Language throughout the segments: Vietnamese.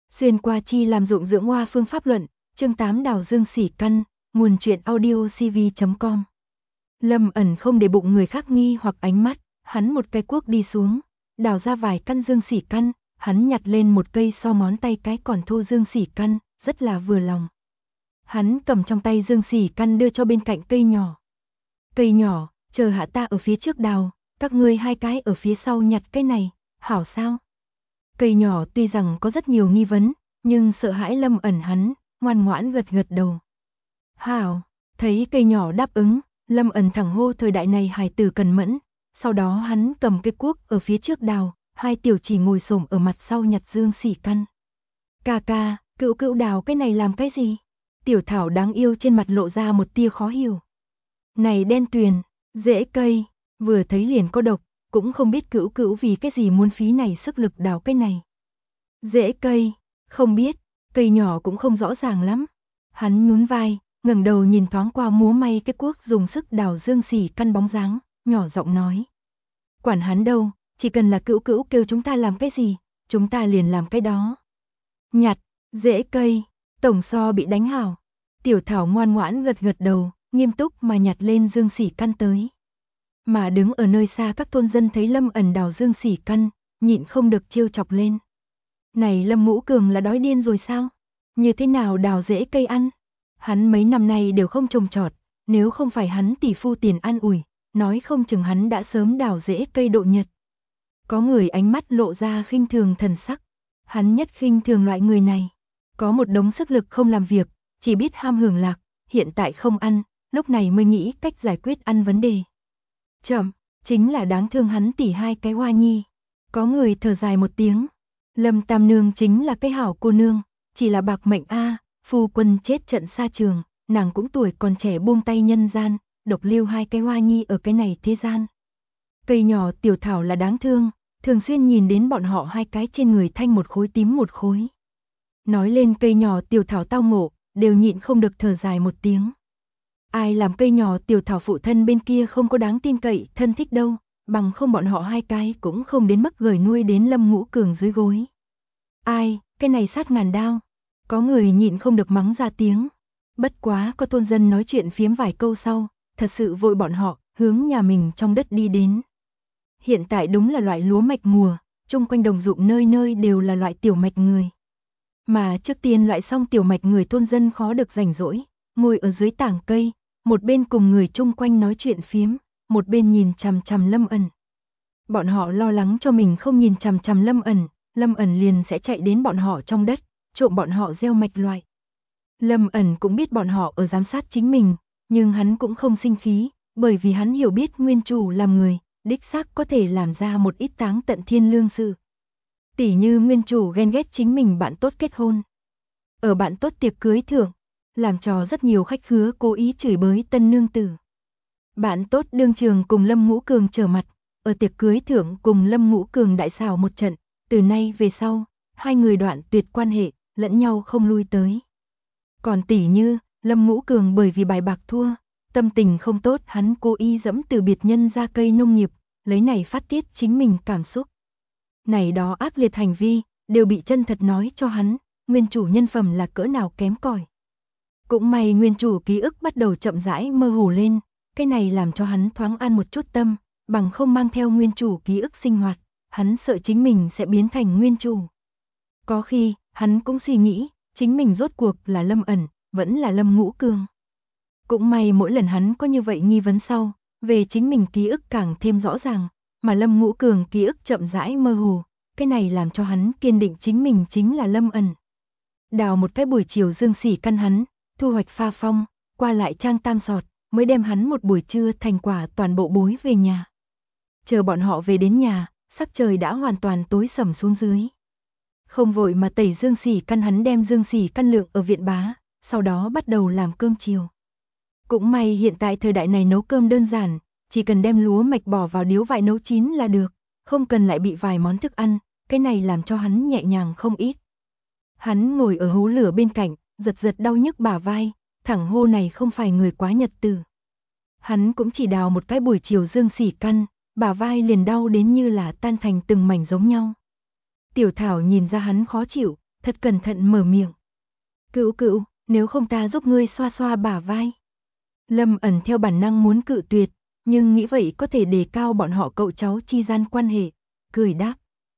Xuyên qua chi làm dụng dưỡng hoa phương pháp luận, chương 8 đào dương sỉ căn, nguồn truyện audio cv.com. Lâm Ẩn không để bụng người khác nghi hoặc ánh mắt, hắn một cây cuốc đi xuống, đào ra vài căn dương sỉ căn, hắn nhặt lên một cây so ngón tay cái còn thô dương sỉ căn, rất là vừa lòng. Hắn cầm trong tay dương sỉ căn đưa cho bên cạnh cây nhỏ. Cây nhỏ, chờ hạ ta ở phía trước đào, các ngươi hai cái ở phía sau nhặt cái này, hảo sao? Cây nhỏ tuy rằng có rất nhiều nghi vấn, nhưng sợ hãi Lâm Ẩn hắn, ngoan ngoãn gật gật đầu. Hảo, thấy cây nhỏ đáp ứng, Lâm Ẩn thẳng hô thời đại này hài tử cần mẫn, sau đó hắn cầm cây cuốc ở phía trước đào, hai tiểu chỉ ngồi xổm ở mặt sau nhặt dương sỉ căn. Ca ca, cữu cữu đào cái này làm cái gì? Tiểu thảo đáng yêu trên mặt lộ ra một tia khó hiểu. Này đen tuyền, rễ cây, vừa thấy liền có độc, cũng không biết cữu cữu vì cái gì muốn phí này sức lực đào cái này. Rễ cây, không biết, cây nhỏ cũng không rõ ràng lắm. Hắn nhún vai, ngẩng đầu nhìn thoáng qua múa may cái cuốc dùng sức đào dương sỉ căn bóng dáng, nhỏ giọng nói. Quản hắn đâu, chỉ cần là cữu cữu kêu chúng ta làm cái gì, chúng ta liền làm cái đó. Nhặt, rễ cây, tổng so bị đánh hảo. Tiểu thảo ngoan ngoãn gật gật đầu, nghiêm túc mà nhặt lên dương sỉ căn tới. Mà đứng ở nơi xa các thôn dân thấy Lâm Ẩn đào dương sỉ căn, nhịn không được trêu chọc lên. Này Lâm Ngũ Cường là đói điên rồi sao? Như thế nào đào rễ cây ăn? Hắn mấy năm nay đều không trồng trọt, nếu không phải hắn tỷ phu tiền an ủi, nói không chừng hắn đã sớm đào rễ cây độ nhật. Có người ánh mắt lộ ra khinh thường thần sắc, hắn nhất khinh thường loại người này. Có một đống sức lực không làm việc, chỉ biết ham hưởng lạc, hiện tại không ăn, lúc này mới nghĩ cách giải quyết ăn vấn đề. Chậm, chính là đáng thương hắn tỷ hai cái hoa nhi. Có người thở dài một tiếng. Lâm Tam Nương chính là cái hảo cô nương, chỉ là bạc mệnh a, phu quân chết trận xa trường, nàng cũng tuổi còn trẻ buông tay nhân gian, độc lưu hai cái hoa nhi ở cái này thế gian. Cây nhỏ tiểu thảo là đáng thương, thường xuyên nhìn đến bọn họ hai cái trên người thanh một khối tím một khối. Nói lên cây nhỏ tiểu thảo tao ngộ, đều nhịn không được thở dài một tiếng. Ai làm cây nhỏ tiểu thảo phụ thân bên kia không có đáng tin cậy, thân thích đâu, bằng không bọn họ hai cái cũng không đến mức gửi nuôi đến Lâm Ngũ Cường dưới gối. Ai, cái này sát ngàn đao. Có người nhịn không được mắng ra tiếng. Bất quá có thôn dân nói chuyện phiếm vài câu sau, thật sự vội bọn họ, hướng nhà mình trong đất đi đến. Hiện tại đúng là loại lúa mạch mùa, chung quanh đồng ruộng nơi nơi đều là loại tiểu mạch người. Mà trước tiên loại xong tiểu mạch người thôn dân khó được rảnh rỗi, ngồi ở dưới tảng cây, một bên cùng người chung quanh nói chuyện phiếm, một bên nhìn chằm chằm Lâm Ẩn. Bọn họ lo lắng cho mình không nhìn chằm chằm Lâm Ẩn liền sẽ chạy đến bọn họ trong đất, trộm bọn họ gieo mạch loại. Lâm Ẩn cũng biết bọn họ ở giám sát chính mình, nhưng hắn cũng không sinh khí, bởi vì hắn hiểu biết nguyên chủ làm người, đích xác có thể làm ra một ít táng tận thiên lương sự. Tỉ như nguyên chủ ghen ghét chính mình bạn tốt kết hôn. Ở bạn tốt tiệc cưới thưởng, làm cho rất nhiều khách khứa cố ý chửi bới tân nương tử. Bạn tốt đương trường cùng Lâm Ngũ Cường trở mặt, ở tiệc cưới thưởng cùng Lâm Ngũ Cường đại xảo một trận, từ nay về sau, hai người đoạn tuyệt quan hệ, lẫn nhau không lui tới. Còn tỉ như, Lâm Ngũ Cường bởi vì bài bạc thua, tâm tình không tốt hắn cố ý dẫm từ biệt nhân ra cây nông nghiệp, lấy này phát tiết chính mình cảm xúc. Này đó ác liệt hành vi, đều bị chân thật nói cho hắn, nguyên chủ nhân phẩm là cỡ nào kém cỏi. Cũng may nguyên chủ ký ức bắt đầu chậm rãi mơ hồ lên, cái này làm cho hắn thoáng an một chút tâm, bằng không mang theo nguyên chủ ký ức sinh hoạt, hắn sợ chính mình sẽ biến thành nguyên chủ. Có khi, hắn cũng suy nghĩ, chính mình rốt cuộc là Lâm Ẩn, vẫn là Lâm Ngũ Cường. Cũng may mỗi lần hắn có như vậy nghi vấn sau, về chính mình ký ức càng thêm rõ ràng, mà Lâm Ngũ Cường ký ức chậm rãi mơ hồ, cái này làm cho hắn kiên định chính mình chính là Lâm Ẩn. Đào một cái buổi chiều dương sỉ căn hắn, thu hoạch pha phong, qua lại trang tam sọt, mới đem hắn một buổi trưa thành quả toàn bộ bối về nhà. Chờ bọn họ về đến nhà, sắc trời đã hoàn toàn tối sầm xuống dưới. Không vội mà tẩy dương sỉ căn hắn đem dương sỉ căn lượng ở viện bá, sau đó bắt đầu làm cơm chiều. Cũng may hiện tại thời đại này nấu cơm đơn giản, chỉ cần đem lúa mạch bỏ vào điếu vại nấu chín là được, không cần lại bị vài món thức ăn, cái này làm cho hắn nhẹ nhàng không ít. Hắn ngồi ở hố lửa bên cạnh, giật giật đau nhức bả vai, thẳng hô này không phải người quá nhật tử. Hắn cũng chỉ đào một cái buổi chiều dương sỉ căn, bả vai liền đau đến như là tan thành từng mảnh giống nhau. Tiểu Thảo nhìn ra hắn khó chịu, thật cẩn thận mở miệng. Cữu cữu, nếu không ta giúp ngươi xoa xoa bả vai. Lâm ẩn theo bản năng muốn cự tuyệt, nhưng nghĩ vậy có thể đề cao bọn họ cậu cháu chi gian quan hệ, cười đáp.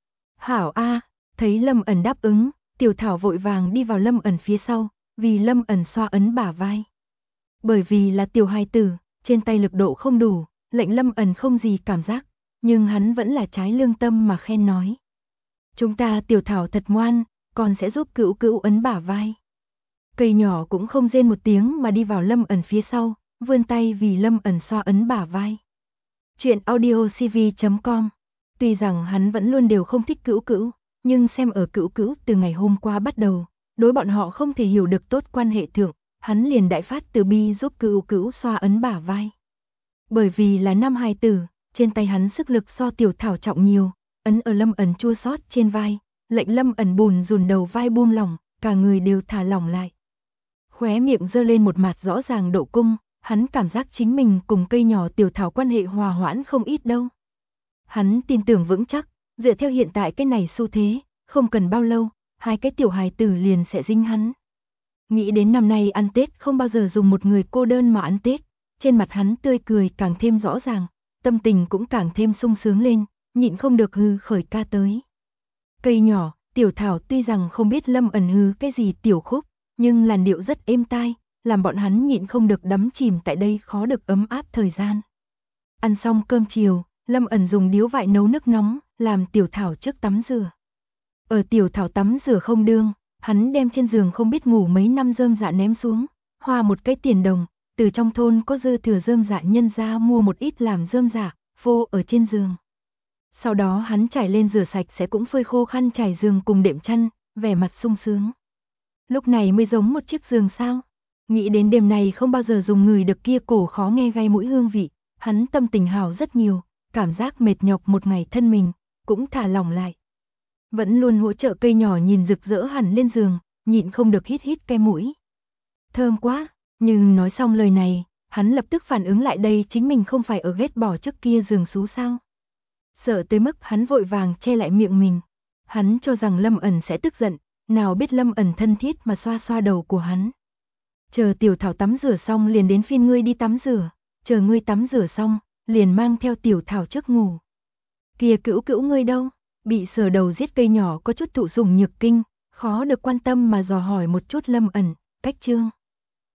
Hảo a, thấy Lâm ẩn đáp ứng, Tiểu Thảo vội vàng đi vào Lâm ẩn phía sau, vì Lâm ẩn xoa ấn bả vai. Bởi vì là tiểu hài tử, trên tay lực độ không đủ, lệnh Lâm ẩn không gì cảm giác, nhưng hắn vẫn là trái lương tâm mà khen nói. Chúng ta Tiểu Thảo thật ngoan, con sẽ giúp cữu cữu ấn bả vai. Cây nhỏ cũng không rên một tiếng mà đi vào Lâm ẩn phía sau, vươn tay vì Lâm ẩn xoa ấn bả vai. Chuyện audiocv.com. Tuy rằng hắn vẫn luôn đều không thích cữu cữu, nhưng xem ở cữu cữu từ ngày hôm qua bắt đầu, đối bọn họ không thể hiểu được tốt quan hệ thượng, hắn liền đại phát từ bi giúp cữu cữu xoa ấn bả vai. Bởi vì là nam hài tử, trên tay hắn sức lực so Tiểu Thảo trọng nhiều, ấn ở Lâm ẩn chua xót trên vai, lệnh Lâm ẩn bùn rùn đầu vai buông lỏng, cả người đều thả lỏng lại. Khóe miệng giơ lên một mặt rõ ràng độ cung, hắn cảm giác chính mình cùng cây nhỏ Tiểu Thảo quan hệ hòa hoãn không ít đâu. Hắn tin tưởng vững chắc, dựa theo hiện tại cái này xu thế, không cần bao lâu, hai cái tiểu hài tử liền sẽ dính hắn. Nghĩ đến năm nay ăn Tết không bao giờ dùng một người cô đơn mà ăn Tết, trên mặt hắn tươi cười càng thêm rõ ràng, tâm tình cũng càng thêm sung sướng lên, nhịn không được hừ khởi ca tới. Cây nhỏ, Tiểu Thảo tuy rằng không biết Lâm ẩn hừ cái gì tiểu khúc, nhưng làn điệu rất êm tai, làm bọn hắn nhịn không được đắm chìm tại đây khó được ấm áp thời gian. Ăn xong cơm chiều, Lâm ẩn dùng điếu vại nấu nước nóng, làm Tiểu Thảo trước tắm rửa. Ở Tiểu Thảo tắm rửa không đương, hắn đem trên giường không biết ngủ mấy năm rơm dạ ném xuống, hoa một cái tiền đồng, từ trong thôn có dư thừa rơm dạ nhân ra mua một ít làm rơm dạ, phô ở trên giường. Sau đó hắn trải lên rửa sạch sẽ cũng phơi khô khăn trải giường cùng đệm chăn, vẻ mặt sung sướng. Lúc này mới giống một chiếc giường sao? Nghĩ đến đêm này không bao giờ dùng người được kia cổ khó nghe gai mũi hương vị, hắn tâm tình hào rất nhiều, cảm giác mệt nhọc một ngày thân mình, cũng thả lỏng lại. Vẫn luôn hỗ trợ cây nhỏ nhìn rực rỡ hẳn lên giường, nhịn không được hít hít cái mũi. Thơm quá, nhưng nói xong lời này, hắn lập tức phản ứng lại đây chính mình không phải ở ghét bỏ trước kia giường xú sao. Sợ tới mức hắn vội vàng che lại miệng mình. Hắn cho rằng Lâm ẩn sẽ tức giận, nào biết Lâm ẩn thân thiết mà xoa xoa đầu của hắn. Chờ Tiểu Thảo tắm rửa xong liền đến phiên ngươi đi tắm rửa, chờ ngươi tắm rửa xong, liền mang theo Tiểu Thảo trước ngủ. Kìa cữu cữu ngươi đâu? Bị sờ đầu giết cây nhỏ có chút thụ sủng nhược kinh, khó được quan tâm mà dò hỏi một chút Lâm ẩn, cách chương.